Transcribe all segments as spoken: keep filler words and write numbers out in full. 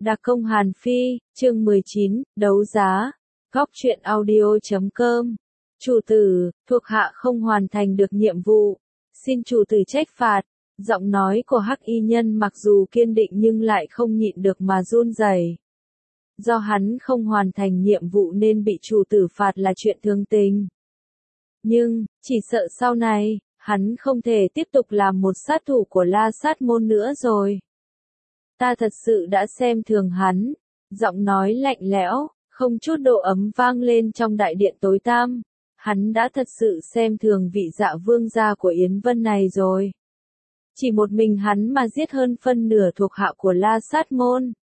Đặc công Hàn Phi, chương mười chín, đấu giá. Góc truyện audio chấm com. Chủ tử, thuộc hạ không hoàn thành được nhiệm vụ. Xin chủ tử trách phạt. Giọng nói của Hắc Y Nhân mặc dù kiên định nhưng lại không nhịn được mà run rẩy. Do hắn không hoàn thành nhiệm vụ nên bị chủ tử phạt là chuyện thường tình. Nhưng, chỉ sợ sau này, hắn không thể tiếp tục làm một sát thủ của La Sát Môn nữa rồi. Ta thật sự đã xem thường hắn. Giọng nói lạnh lẽo, không chút độ ấm vang lên trong đại điện tối tăm. Hắn đã thật sự xem thường vị Dạ vương gia của Yến Vân này rồi. Chỉ một mình hắn mà giết hơn phân nửa thuộc hạ của La Sát Môn.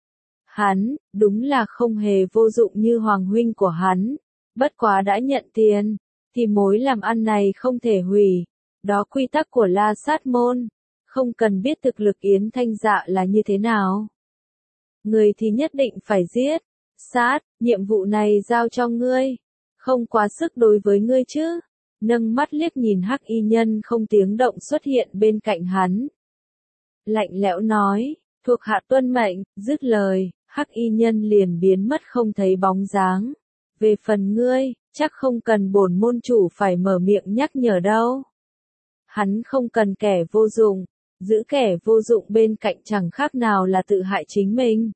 Hắn, đúng là không hề vô dụng như hoàng huynh của hắn. Bất quá đã nhận tiền, thì mối làm ăn này không thể hủy. Đó quy tắc của La Sát Môn. Không cần biết thực lực Yến Thanh Dạ là như thế nào. Người thì nhất định phải giết. Sát, nhiệm vụ này giao cho ngươi. Không quá sức đối với ngươi chứ. Nâng mắt liếc nhìn Hắc Y Nhân không tiếng động xuất hiện bên cạnh hắn. Lạnh lẽo nói, thuộc hạ tuân mệnh, dứt lời, Hắc Y Nhân liền biến mất không thấy bóng dáng. Về phần ngươi, chắc không cần bổn môn chủ phải mở miệng nhắc nhở đâu. Hắn không cần kẻ vô dụng. Giữ kẻ vô dụng bên cạnh chẳng khác nào là tự hại chính mình.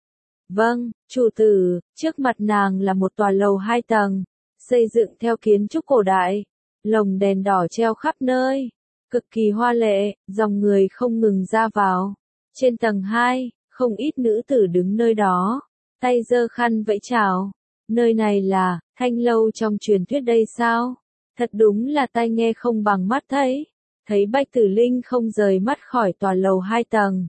Vâng, chủ tử, trước mặt nàng là một tòa lầu hai tầng, xây dựng theo kiến trúc cổ đại, lồng đèn đỏ treo khắp nơi, cực kỳ hoa lệ, dòng người không ngừng ra vào. Trên tầng hai, không ít nữ tử đứng nơi đó, tay giơ khăn vẫy chào. Nơi này là, Thanh Lâu trong truyền thuyết đây sao? Thật đúng là tai nghe không bằng mắt thấy. Thấy Bạch Tử Linh không rời mắt khỏi tòa lầu hai tầng.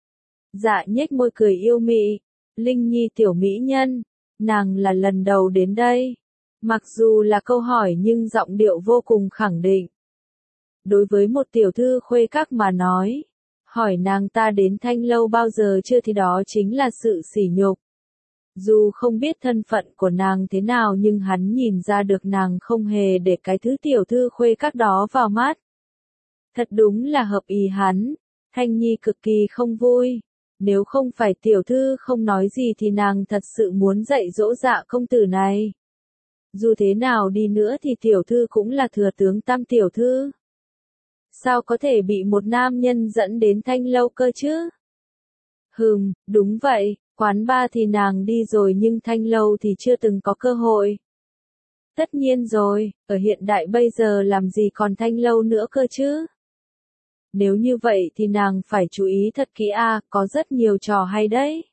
Dạ nhếch môi cười yêu mị. Linh Nhi tiểu mỹ nhân. Nàng là lần đầu đến đây. Mặc dù là câu hỏi nhưng giọng điệu vô cùng khẳng định. Đối với một tiểu thư khuê các mà nói. Hỏi nàng ta đến Thanh Lâu bao giờ chưa thì đó chính là sự sỉ nhục. Dù không biết thân phận của nàng thế nào nhưng hắn nhìn ra được nàng không hề để cái thứ tiểu thư khuê các đó vào mắt. Thật đúng là hợp ý hắn. Thanh Nhi cực kỳ không vui. Nếu không phải tiểu thư không nói gì thì nàng thật sự muốn dạy dỗ Dạ công tử này. Dù thế nào đi nữa thì tiểu thư cũng là thừa tướng Tam tiểu thư. Sao có thể bị một nam nhân dẫn đến Thanh Lâu cơ chứ? Hừm, đúng vậy, quán bar thì nàng đi rồi nhưng Thanh Lâu thì chưa từng có cơ hội. Tất nhiên rồi, ở hiện đại bây giờ làm gì còn Thanh Lâu nữa cơ chứ? Nếu như vậy thì nàng phải chú ý thật kỹ a, à, có rất nhiều trò hay đấy.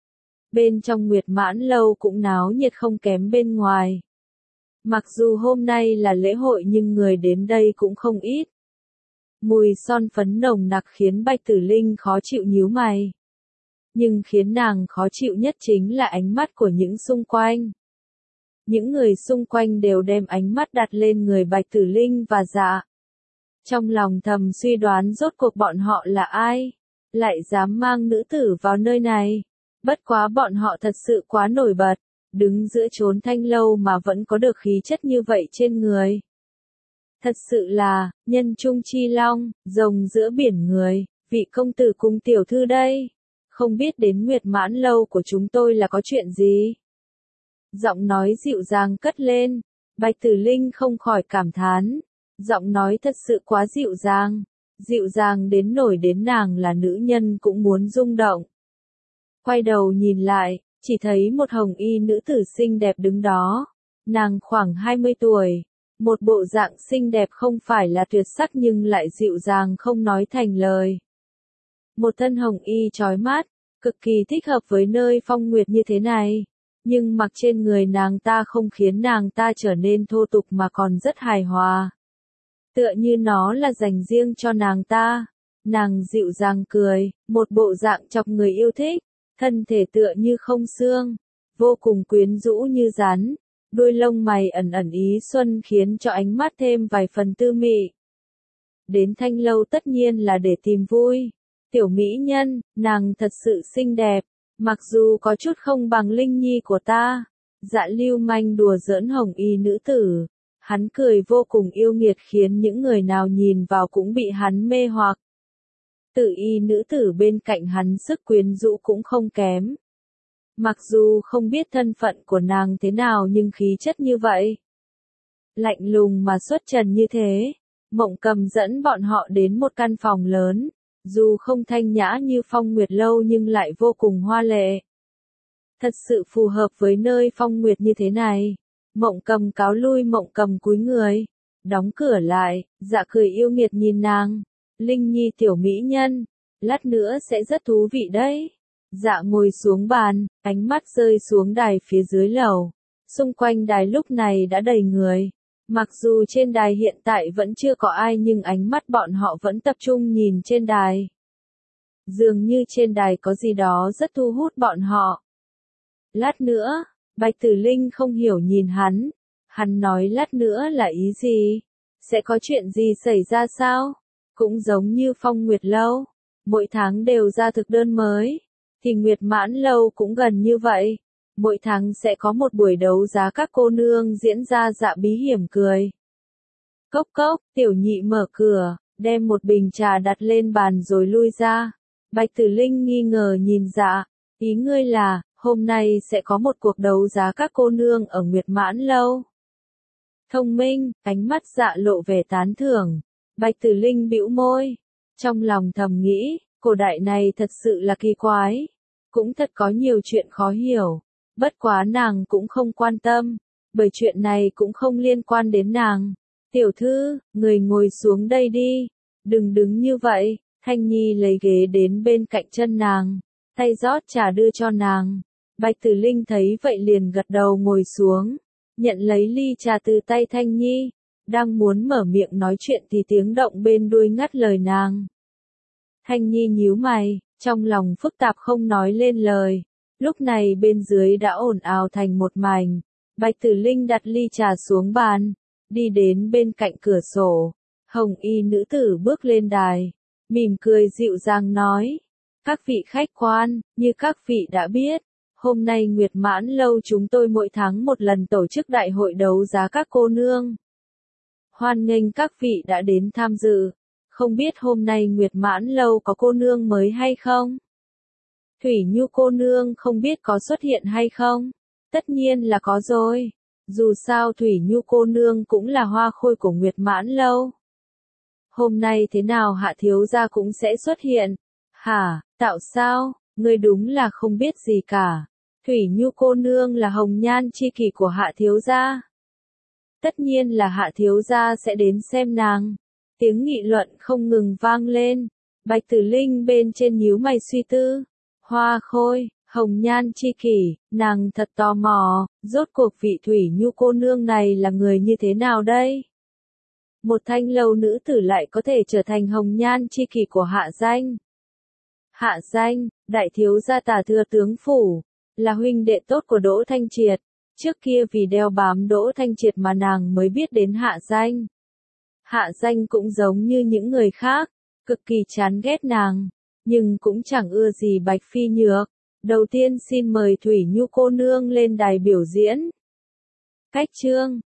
Bên trong Nguyệt Mãn Lâu cũng náo nhiệt không kém bên ngoài. Mặc dù hôm nay là lễ hội nhưng người đến đây cũng không ít. Mùi son phấn nồng nặc khiến Bạch Tử Linh khó chịu nhíu mày. Nhưng khiến nàng khó chịu nhất chính là ánh mắt của những xung quanh. Những người xung quanh đều đem ánh mắt đặt lên người Bạch Tử Linh và Dạ. Trong lòng thầm suy đoán rốt cuộc bọn họ là ai, lại dám mang nữ tử vào nơi này. Bất quá bọn họ thật sự quá nổi bật, đứng giữa chốn Thanh Lâu mà vẫn có được khí chất như vậy trên người. Thật sự là, nhân trung chi long, rồng giữa biển người, vị công tử cùng tiểu thư đây. Không biết đến Nguyệt Mãn Lâu của chúng tôi là có chuyện gì? Giọng nói dịu dàng cất lên, Bạch Tử Linh không khỏi cảm thán. Giọng nói thật sự quá dịu dàng, dịu dàng đến nổi đến nàng là nữ nhân cũng muốn rung động. Quay đầu nhìn lại, chỉ thấy một hồng y nữ tử xinh đẹp đứng đó. Nàng khoảng hai mươi tuổi, một bộ dạng xinh đẹp không phải là tuyệt sắc nhưng lại dịu dàng không nói thành lời. Một thân hồng y chói mắt, cực kỳ thích hợp với nơi phong nguyệt như thế này. Nhưng mặc trên người nàng ta không khiến nàng ta trở nên thô tục mà còn rất hài hòa. Tựa như nó là dành riêng cho nàng ta. Nàng dịu dàng cười, một bộ dạng chọc người yêu thích, thân thể tựa như không xương, vô cùng quyến rũ như rắn, đuôi lông mày ẩn ẩn ý xuân khiến cho ánh mắt thêm vài phần tư mị. Đến Thanh Lâu tất nhiên là để tìm vui. Tiểu mỹ nhân, nàng thật sự xinh đẹp, mặc dù có chút không bằng Linh Nhi của ta. Dạ lưu manh đùa giỡn hồng y nữ tử. Hắn cười vô cùng yêu nghiệt khiến những người nào nhìn vào cũng bị hắn mê hoặc. Tự y nữ tử bên cạnh hắn sức quyến rũ cũng không kém. Mặc dù không biết thân phận của nàng thế nào nhưng khí chất như vậy. Lạnh lùng mà xuất trần như thế, Mộng Cầm dẫn bọn họ đến một căn phòng lớn, dù không thanh nhã như Phong Nguyệt Lâu nhưng lại vô cùng hoa lệ. Thật sự phù hợp với nơi Phong Nguyệt như thế này. Mộng Cầm cáo lui, Mộng Cầm cúi người, đóng cửa lại, Dạ cười yêu nghiệt nhìn nàng. Linh Nhi tiểu mỹ nhân, lát nữa sẽ rất thú vị đấy. Dạ ngồi xuống bàn, ánh mắt rơi xuống đài phía dưới lầu. Xung quanh đài lúc này đã đầy người. Mặc dù trên đài hiện tại vẫn chưa có ai nhưng ánh mắt bọn họ vẫn tập trung nhìn trên đài. Dường như trên đài có gì đó rất thu hút bọn họ. Lát nữa, Bạch Tử Linh không hiểu nhìn hắn. Hắn nói lát nữa là ý gì? Sẽ có chuyện gì xảy ra sao? Cũng giống như Phong Nguyệt Lâu, mỗi tháng đều ra thực đơn mới, thì Nguyệt Mãn Lâu cũng gần như vậy. Mỗi tháng sẽ có một buổi đấu giá các cô nương diễn ra. Dạ bí hiểm cười. Cốc cốc, tiểu nhị mở cửa, đem một bình trà đặt lên bàn rồi lui ra. Bạch Tử Linh nghi ngờ nhìn Dạ, ý ngươi là, hôm nay sẽ có một cuộc đấu giá các cô nương ở Nguyệt Mãn Lâu. Thông minh, ánh mắt Dạ lộ vẻ tán thưởng. Bạch Tử Linh bĩu môi, trong lòng thầm nghĩ, cổ đại này thật sự là kỳ quái, cũng thật có nhiều chuyện khó hiểu, bất quá nàng cũng không quan tâm, bởi chuyện này cũng không liên quan đến nàng. Tiểu thư, người ngồi xuống đây đi, đừng đứng như vậy. Thanh Nhi lấy ghế đến bên cạnh chân nàng, tay rót trà đưa cho nàng. Bạch Tử Linh thấy vậy liền gật đầu ngồi xuống, nhận lấy ly trà từ tay Thanh Nhi. Đang muốn mở miệng nói chuyện thì tiếng động bên đuôi ngắt lời nàng. Thanh Nhi nhíu mày, trong lòng phức tạp không nói lên lời. Lúc này bên dưới đã ồn ào thành một mảnh. Bạch Tử Linh đặt ly trà xuống bàn, đi đến bên cạnh cửa sổ. Hồng y nữ tử bước lên đài, mỉm cười dịu dàng nói. Các vị khách quan, như các vị đã biết, hôm nay Nguyệt Mãn Lâu chúng tôi mỗi tháng một lần tổ chức đại hội đấu giá các cô nương. Hoan nghênh các vị đã đến tham dự. Không biết hôm nay Nguyệt Mãn Lâu có cô nương mới hay không? Thủy Nhu cô nương không biết có xuất hiện hay không? Tất nhiên là có rồi. Dù sao Thủy Nhu cô nương cũng là hoa khôi của Nguyệt Mãn Lâu. Hôm nay thế nào Hạ thiếu gia cũng sẽ xuất hiện. Hả, tạo sao? Ngươi đúng là không biết gì cả. Thủy Nhu cô nương là hồng nhan chi kỷ của Hạ thiếu gia. Tất nhiên là Hạ thiếu gia sẽ đến xem nàng. Tiếng nghị luận không ngừng vang lên. Bạch Tử Linh bên trên nhíu mày suy tư. Hoa khôi, hồng nhan chi kỷ, nàng thật tò mò, rốt cuộc vị Thủy Nhu cô nương này là người như thế nào đây? Một thanh lâu nữ tử lại có thể trở thành hồng nhan chi kỷ của Hạ danh. Hạ danh, đại thiếu gia Tả Thừa tướng phủ, là huynh đệ tốt của Đỗ Thanh Triệt. Trước kia vì đeo bám Đỗ Thanh Triệt mà nàng mới biết đến Hạ danh. Hạ danh cũng giống như những người khác, cực kỳ chán ghét nàng, nhưng cũng chẳng ưa gì Bạch Phi Nhược. Đầu tiên xin mời Thủy Nhu cô nương lên đài biểu diễn. Cách chương